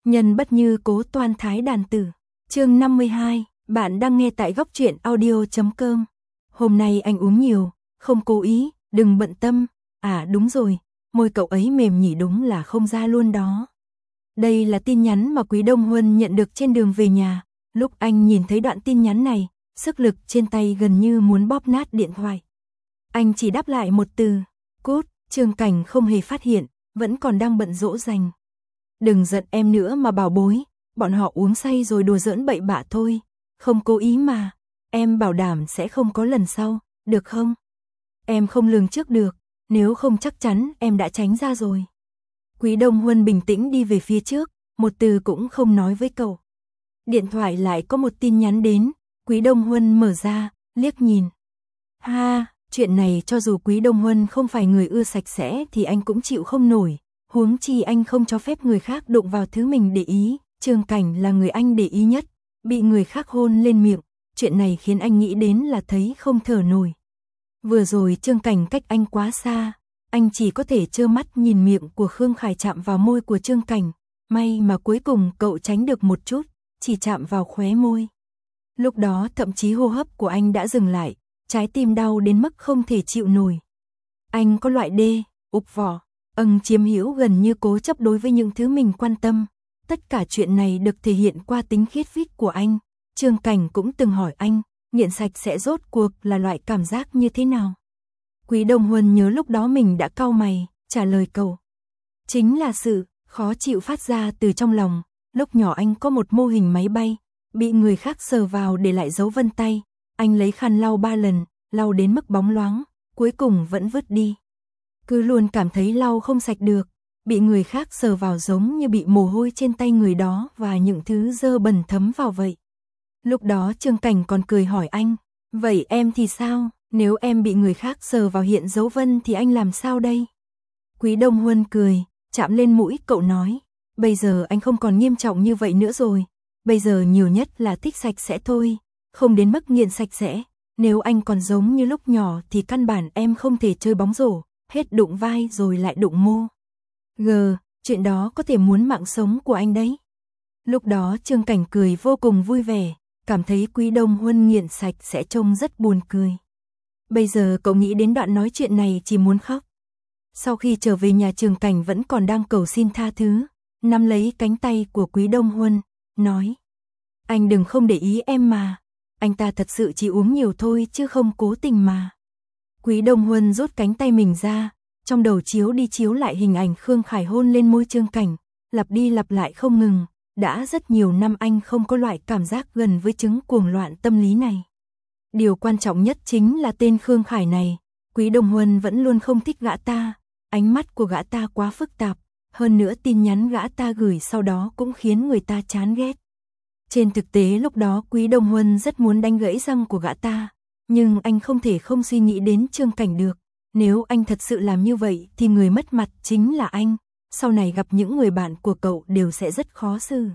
Nhân bất như cố toan thái đàn tử. Chương 52, bạn đang nghe tại góc truyện audio.com. Hôm nay anh uống nhiều, không cố ý, đừng bận tâm. À đúng rồi, môi cậu ấy mềm nhỉ, đúng là không ra luôn đó. Đây là tin nhắn mà Quý Đông Huân nhận được trên đường về nhà. Lúc anh nhìn thấy đoạn tin nhắn này, sức lực trên tay gần như muốn bóp nát điện thoại. Anh chỉ đáp lại một từ, cút. Trương Cảnh không hề phát hiện, vẫn còn đang bận dỗ dành. Đừng giận em nữa mà bảo bối, bọn họ uống say rồi đùa giỡn bậy bạ thôi, không cố ý mà, em bảo đảm sẽ không có lần sau, được không? Em không lường trước được, nếu không chắc chắn em đã tránh ra rồi. Quý Đông Huân bình tĩnh đi về phía trước, một từ cũng không nói với cậu. Điện thoại lại có một tin nhắn đến, Quý Đông Huân mở ra, liếc nhìn. Ha, chuyện này cho dù Quý Đông Huân không phải người ưa sạch sẽ thì anh cũng chịu không nổi. Huống chi anh không cho phép người khác đụng vào thứ mình để ý, Trương Cảnh là người anh để ý nhất, bị người khác hôn lên miệng, chuyện này khiến anh nghĩ đến là thấy không thở nổi. Vừa rồi Trương Cảnh cách anh quá xa, anh chỉ có thể trơ mắt nhìn miệng của Khương Khải chạm vào môi của Trương Cảnh, may mà cuối cùng cậu tránh được một chút, chỉ chạm vào khóe môi. Lúc đó thậm chí hô hấp của anh đã dừng lại, trái tim đau đến mức không thể chịu nổi. Anh có loại đê, ục vỏ. Chiếm hữu gần như cố chấp đối với những thứ mình quan tâm. Tất cả chuyện này được thể hiện qua tính khiết phích của anh. Trương Cảnh cũng từng hỏi anh, nghiện sạch sẽ rốt cuộc là loại cảm giác như thế nào? Quý Đông Huân nhớ lúc đó mình đã cau mày, trả lời cậu. Chính là sự khó chịu phát ra từ trong lòng. Lúc nhỏ anh có một mô hình máy bay, bị người khác sờ vào để lại dấu vân tay. Anh lấy khăn lau 3 lần, lau đến mức bóng loáng, cuối cùng vẫn vứt đi. Cứ luôn cảm thấy lau không sạch được, bị người khác sờ vào giống như bị mồ hôi trên tay người đó và những thứ dơ bẩn thấm vào vậy. Lúc đó Trương Cảnh còn cười hỏi anh, vậy em thì sao, nếu em bị người khác sờ vào hiện dấu vân thì anh làm sao đây? Quý Đông Huân cười, chạm lên mũi cậu nói, bây giờ anh không còn nghiêm trọng như vậy nữa rồi, bây giờ nhiều nhất là thích sạch sẽ thôi, không đến mức nghiện sạch sẽ, nếu anh còn giống như lúc nhỏ thì căn bản em không thể chơi bóng rổ. Hết đụng vai rồi lại đụng mô. Chuyện đó có thể muốn mạng sống của anh đấy. Lúc đó Trương Cảnh cười vô cùng vui vẻ, cảm thấy Quý Đông Huân nghiện sạch sẽ trông rất buồn cười. Bây giờ cậu nghĩ đến đoạn nói chuyện này chỉ muốn khóc. Sau khi trở về nhà Trương Cảnh vẫn còn đang cầu xin tha thứ, nắm lấy cánh tay của Quý Đông Huân, nói. Anh đừng không để ý em mà, anh ta thật sự chỉ uống nhiều thôi chứ không cố tình mà. Quý Đông Huân rút cánh tay mình ra, trong đầu chiếu đi chiếu lại hình ảnh Khương Khải hôn lên môi Trương Cảnh, lặp đi lặp lại không ngừng, đã rất nhiều năm anh không có loại cảm giác gần với chứng cuồng loạn tâm lý này. Điều quan trọng nhất chính là tên Khương Khải này, Quý Đông Huân vẫn luôn không thích gã ta, ánh mắt của gã ta quá phức tạp, hơn nữa tin nhắn gã ta gửi sau đó cũng khiến người ta chán ghét. Trên thực tế lúc đó Quý Đông Huân rất muốn đánh gãy răng của gã ta. Nhưng anh không thể không suy nghĩ đến Trương Cảnh được, nếu anh thật sự làm như vậy thì người mất mặt chính là anh, sau này gặp những người bạn của cậu đều sẽ rất khó xử.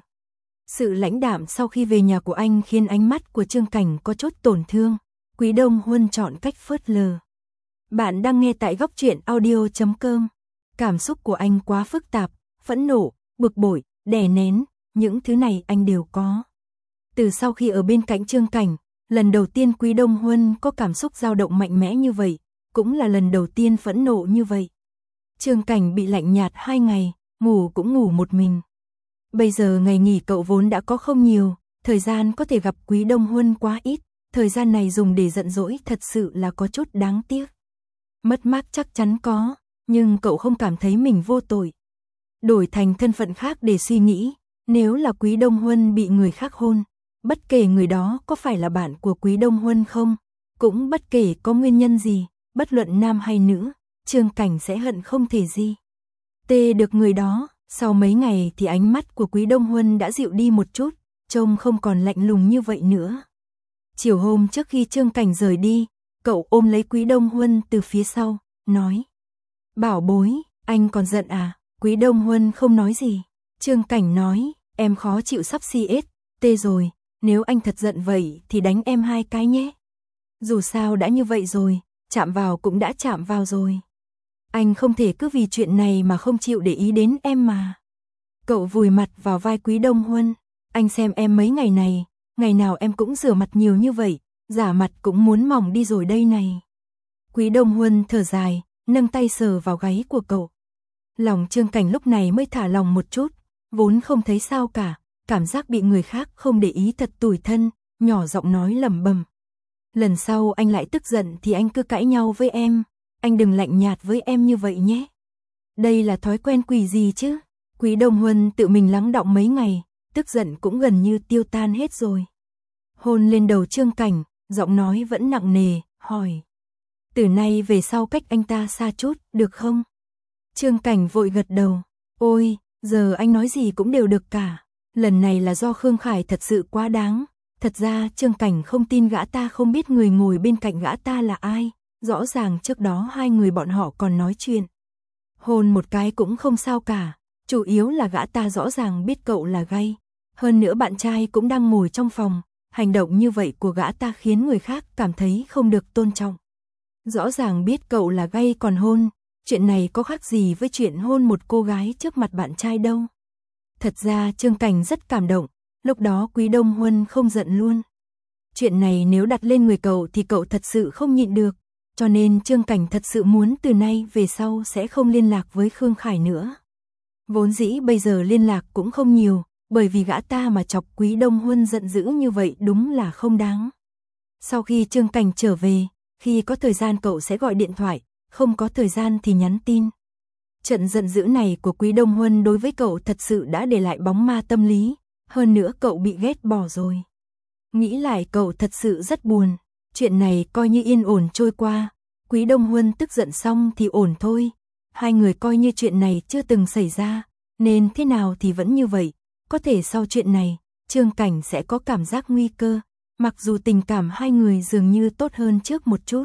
Sự lãnh đạm sau khi về nhà của anh khiến ánh mắt của Trương Cảnh có chút tổn thương, Quý Đông Huân chọn cách phớt lờ. Bạn đang nghe tại góc truyện audio.com, cảm xúc của anh quá phức tạp, phẫn nộ, bực bội, đè nén, những thứ này anh đều có. Từ sau khi ở bên cạnh Trương Cảnh, lần đầu tiên Quý Đông Huân có cảm xúc dao động mạnh mẽ như vậy, cũng là lần đầu tiên phẫn nộ như vậy. Trương Cảnh bị lạnh nhạt 2 ngày, ngủ cũng ngủ một mình. Bây giờ ngày nghỉ cậu vốn đã có không nhiều, thời gian có thể gặp Quý Đông Huân quá ít, thời gian này dùng để giận dỗi thật sự là có chút đáng tiếc. Mất mát chắc chắn có, nhưng cậu không cảm thấy mình vô tội. Đổi thành thân phận khác để suy nghĩ, nếu là Quý Đông Huân bị người khác hôn, bất kể người đó có phải là bạn của Quý Đông Huân không, cũng bất kể có nguyên nhân gì, bất luận nam hay nữ, Trương Cảnh sẽ hận không thể gì. Tê được người đó, sau mấy ngày thì ánh mắt của Quý Đông Huân đã dịu đi một chút, trông không còn lạnh lùng như vậy nữa. Chiều hôm trước khi Trương Cảnh rời đi, cậu ôm lấy Quý Đông Huân từ phía sau, nói. Bảo bối, anh còn giận à? Quý Đông Huân không nói gì. Trương Cảnh nói, em khó chịu sắp tê rồi. Nếu anh thật giận vậy thì đánh em 2 cái nhé. Dù sao đã như vậy rồi, chạm vào cũng đã chạm vào rồi. Anh không thể cứ vì chuyện này mà không chịu để ý đến em mà. Cậu vùi mặt vào vai Quý Đông Huân. Anh xem em mấy ngày này, ngày nào em cũng rửa mặt nhiều như vậy, giả mặt cũng muốn mỏng đi rồi đây này. Quý Đông Huân thở dài, nâng tay sờ vào gáy của cậu. Lòng Trương Cảnh lúc này mới thả lòng một chút, vốn không thấy sao cả, cảm giác bị người khác không để ý thật tủi thân, nhỏ giọng nói lẩm bẩm. Lần sau anh lại tức giận thì anh cứ cãi nhau với em, anh đừng lạnh nhạt với em như vậy nhé. Đây là thói quen quỷ gì chứ? Quý Đông Huân tự mình lắng đọng mấy ngày, tức giận cũng gần như tiêu tan hết rồi. Hôn lên đầu Trương Cảnh, giọng nói vẫn nặng nề, hỏi. Từ nay về sau cách anh ta xa chút, được không? Trương Cảnh vội gật đầu. Ôi, giờ anh nói gì cũng đều được cả. Lần này là do Khương Khải thật sự quá đáng. Thật ra Trương Cảnh không tin gã ta không biết người ngồi bên cạnh gã ta là ai. Rõ ràng trước đó hai người bọn họ còn nói chuyện. Hôn một cái cũng không sao cả. Chủ yếu là gã ta rõ ràng biết cậu là gay. Hơn nữa bạn trai cũng đang ngồi trong phòng. Hành động như vậy của gã ta khiến người khác cảm thấy không được tôn trọng. Rõ ràng biết cậu là gay còn hôn. Chuyện này có khác gì với chuyện hôn một cô gái trước mặt bạn trai đâu. Thật ra Trương Cảnh rất cảm động. Lúc đó Quý Đông Huân không giận luôn. Chuyện này nếu đặt lên người cậu thì cậu thật sự không nhịn được. Cho nên Trương Cảnh thật sự muốn từ nay về sau sẽ không liên lạc với Khương Khải nữa. Vốn dĩ bây giờ liên lạc cũng không nhiều, bởi vì gã ta mà chọc Quý Đông Huân giận dữ như vậy đúng là không đáng. Sau khi Trương Cảnh trở về, khi có thời gian cậu sẽ gọi điện thoại, không có thời gian thì nhắn tin. Trận giận dữ này của Quý Đông Huân đối với cậu thật sự đã để lại bóng ma tâm lý, hơn nữa cậu bị ghét bỏ rồi. Nghĩ lại cậu thật sự rất buồn, chuyện này coi như yên ổn trôi qua, Quý Đông Huân tức giận xong thì ổn thôi. Hai người coi như chuyện này chưa từng xảy ra, nên thế nào thì vẫn như vậy, có thể sau chuyện này, Trương Cảnh sẽ có cảm giác nguy cơ, mặc dù tình cảm hai người dường như tốt hơn trước một chút.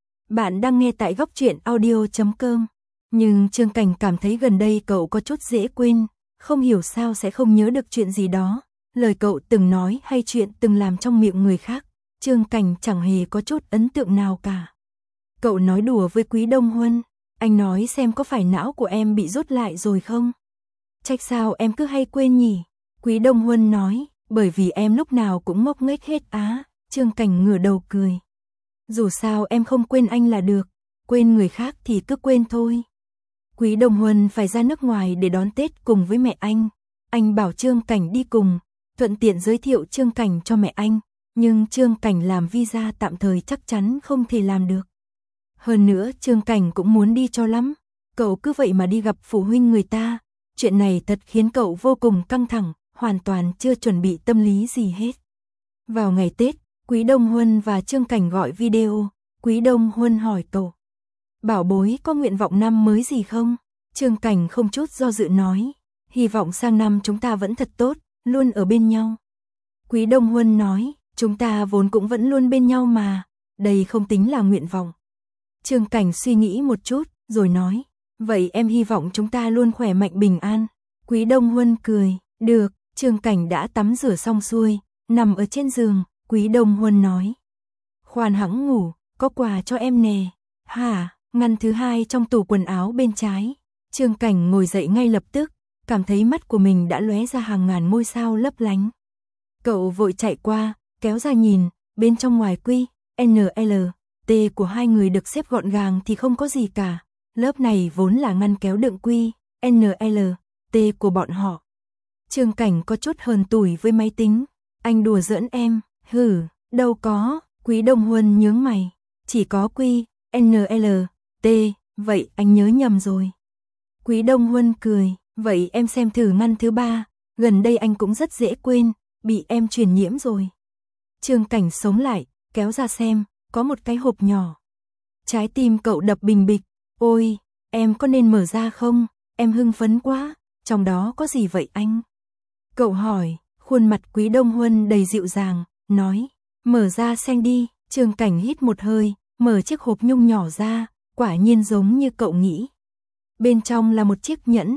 Bạn đang nghe tại góc truyện audio.com, nhưng Trương Cảnh cảm thấy gần đây cậu có chút dễ quên, không hiểu sao sẽ không nhớ được chuyện gì đó, lời cậu từng nói hay chuyện từng làm trong miệng người khác, Trương Cảnh chẳng hề có chút ấn tượng nào cả. Cậu nói đùa với Quý Đông Huân, anh nói xem có phải não của em bị rút lại rồi không? Trách sao em cứ hay quên nhỉ? Quý Đông Huân nói, bởi vì em lúc nào cũng ngốc nghếch hết á. Trương Cảnh ngửa đầu cười. Dù sao em không quên anh là được, quên người khác thì cứ quên thôi. Quý Đông Huân phải ra nước ngoài để đón Tết cùng với mẹ anh bảo Trương Cảnh đi cùng, thuận tiện giới thiệu Trương Cảnh cho mẹ anh, nhưng Trương Cảnh làm visa tạm thời chắc chắn không thể làm được. Hơn nữa Trương Cảnh cũng muốn đi cho lắm, cậu cứ vậy mà đi gặp phụ huynh người ta, chuyện này thật khiến cậu vô cùng căng thẳng, hoàn toàn chưa chuẩn bị tâm lý gì hết. Vào ngày Tết, Quý Đông Huân và Trương Cảnh gọi video, Quý Đông Huân hỏi cậu. Bảo bối có nguyện vọng năm mới gì không? Trương Cảnh không chút do dự nói, hy vọng sang năm chúng ta vẫn thật tốt, luôn ở bên nhau. Quý Đông Huân nói, chúng ta vốn cũng vẫn luôn bên nhau mà, đây không tính là nguyện vọng. Trương Cảnh suy nghĩ một chút, rồi nói, vậy em hy vọng chúng ta luôn khỏe mạnh bình an. Quý Đông Huân cười, được. Trương Cảnh đã tắm rửa xong xuôi, nằm ở trên giường, Quý Đông Huân nói. Khoan hẵng ngủ, có quà cho em nè. Hả, ngăn thứ hai trong tủ quần áo bên trái. Trương Cảnh ngồi dậy ngay lập tức, cảm thấy mắt của mình đã lóe ra hàng ngàn ngôi sao lấp lánh. Cậu vội chạy qua, kéo ra nhìn, bên trong ngoài quy, NL, T của hai người được xếp gọn gàng thì không có gì cả. Lớp này vốn là ngăn kéo đựng quy, NL, T của bọn họ. Trương Cảnh có chút hờn tủi với máy tính. Anh đùa giỡn em, hử, đâu có. Quý Đông Huân nhướng mày. Chỉ có quy, NL, T, vậy anh nhớ nhầm rồi. Quý Đông Huân cười, vậy em xem thử ngăn thứ ba, gần đây anh cũng rất dễ quên, bị em truyền nhiễm rồi. Trương Cảnh sống lại, kéo ra xem, có một cái hộp nhỏ. Trái tim cậu đập bình bịch, ôi, em có nên mở ra không? Em hưng phấn quá, trong đó có gì vậy anh? Cậu hỏi, khuôn mặt Quý Đông Huân đầy dịu dàng, nói, mở ra xem đi. Trương Cảnh hít một hơi, mở chiếc hộp nhung nhỏ ra, quả nhiên giống như cậu nghĩ. Bên trong là một chiếc nhẫn,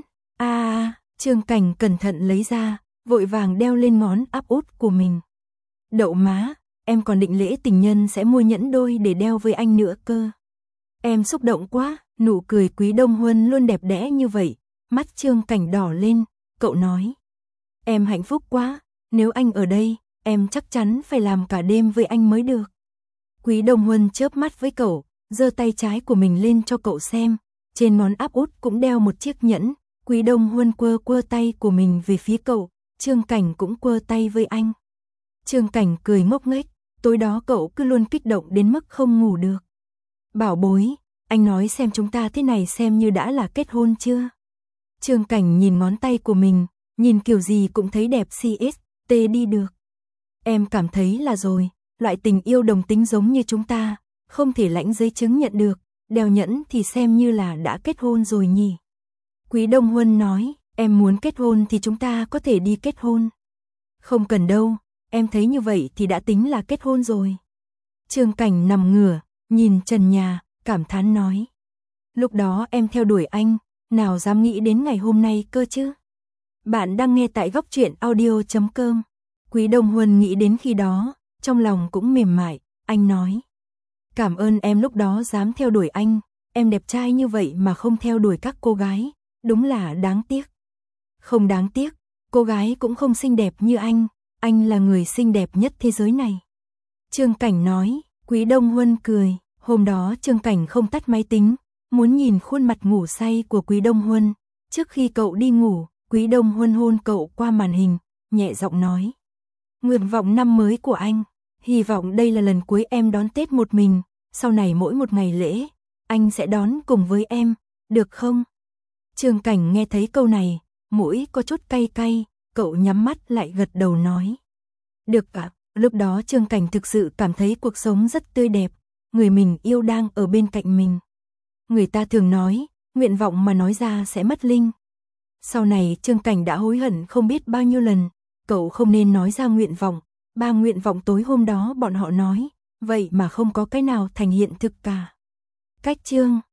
Trương Cảnh cẩn thận lấy ra, vội vàng đeo lên ngón áp út của mình. Đậu má, em còn định lễ tình nhân sẽ mua nhẫn đôi để đeo với anh nữa cơ. Em xúc động quá, nụ cười Quý Đông Huân luôn đẹp đẽ như vậy, mắt Trương Cảnh đỏ lên, cậu nói. Em hạnh phúc quá, nếu anh ở đây, em chắc chắn phải làm cả đêm với anh mới được. Quý Đông Huân chớp mắt với cậu, giơ tay trái của mình lên cho cậu xem, trên ngón áp út cũng đeo một chiếc nhẫn. Quý Đông Huân quơ quơ tay của mình về phía cậu, Trương Cảnh cũng quơ tay với anh. Trương Cảnh cười ngốc nghếch, tối đó cậu cứ luôn kích động đến mức không ngủ được. Bảo bối, anh nói xem chúng ta thế này xem như đã là kết hôn chưa? Trương Cảnh nhìn ngón tay của mình, nhìn kiểu gì cũng thấy đẹp CST đi được. Em cảm thấy là rồi, loại tình yêu đồng tính giống như chúng ta, không thể lãnh giấy chứng nhận được, đeo nhẫn thì xem như là đã kết hôn rồi nhỉ. Quý Đông Huân nói, em muốn kết hôn thì chúng ta có thể đi kết hôn. Không cần đâu, em thấy như vậy thì đã tính là kết hôn rồi. Trương Cảnh nằm ngửa, nhìn trần nhà, cảm thán nói. Lúc đó em theo đuổi anh, nào dám nghĩ đến ngày hôm nay cơ chứ. Bạn đang nghe tại góc truyện audio.com. Quý Đông Huân nghĩ đến khi đó, trong lòng cũng mềm mại, anh nói. Cảm ơn em lúc đó dám theo đuổi anh, em đẹp trai như vậy mà không theo đuổi các cô gái, đúng là đáng tiếc. Không đáng tiếc, cô gái cũng không xinh đẹp như anh là người xinh đẹp nhất thế giới này. Trương Cảnh nói, Quý Đông Huân cười, hôm đó Trương Cảnh không tắt máy tính, muốn nhìn khuôn mặt ngủ say của Quý Đông Huân. Trước khi cậu đi ngủ, Quý Đông Huân hôn cậu qua màn hình, nhẹ giọng nói. Nguyện vọng năm mới của anh, hy vọng đây là lần cuối em đón Tết một mình, sau này mỗi một ngày lễ, anh sẽ đón cùng với em, được không? Trương Cảnh nghe thấy câu này, mũi có chút cay cay, cậu nhắm mắt lại gật đầu nói. Được ạ, lúc đó Trương Cảnh thực sự cảm thấy cuộc sống rất tươi đẹp, người mình yêu đang ở bên cạnh mình. Người ta thường nói, nguyện vọng mà nói ra sẽ mất linh. Sau này Trương Cảnh đã hối hận không biết bao nhiêu lần, cậu không nên nói ra nguyện vọng, 3 nguyện vọng tối hôm đó bọn họ nói, vậy mà không có cái nào thành hiện thực cả. Cách chương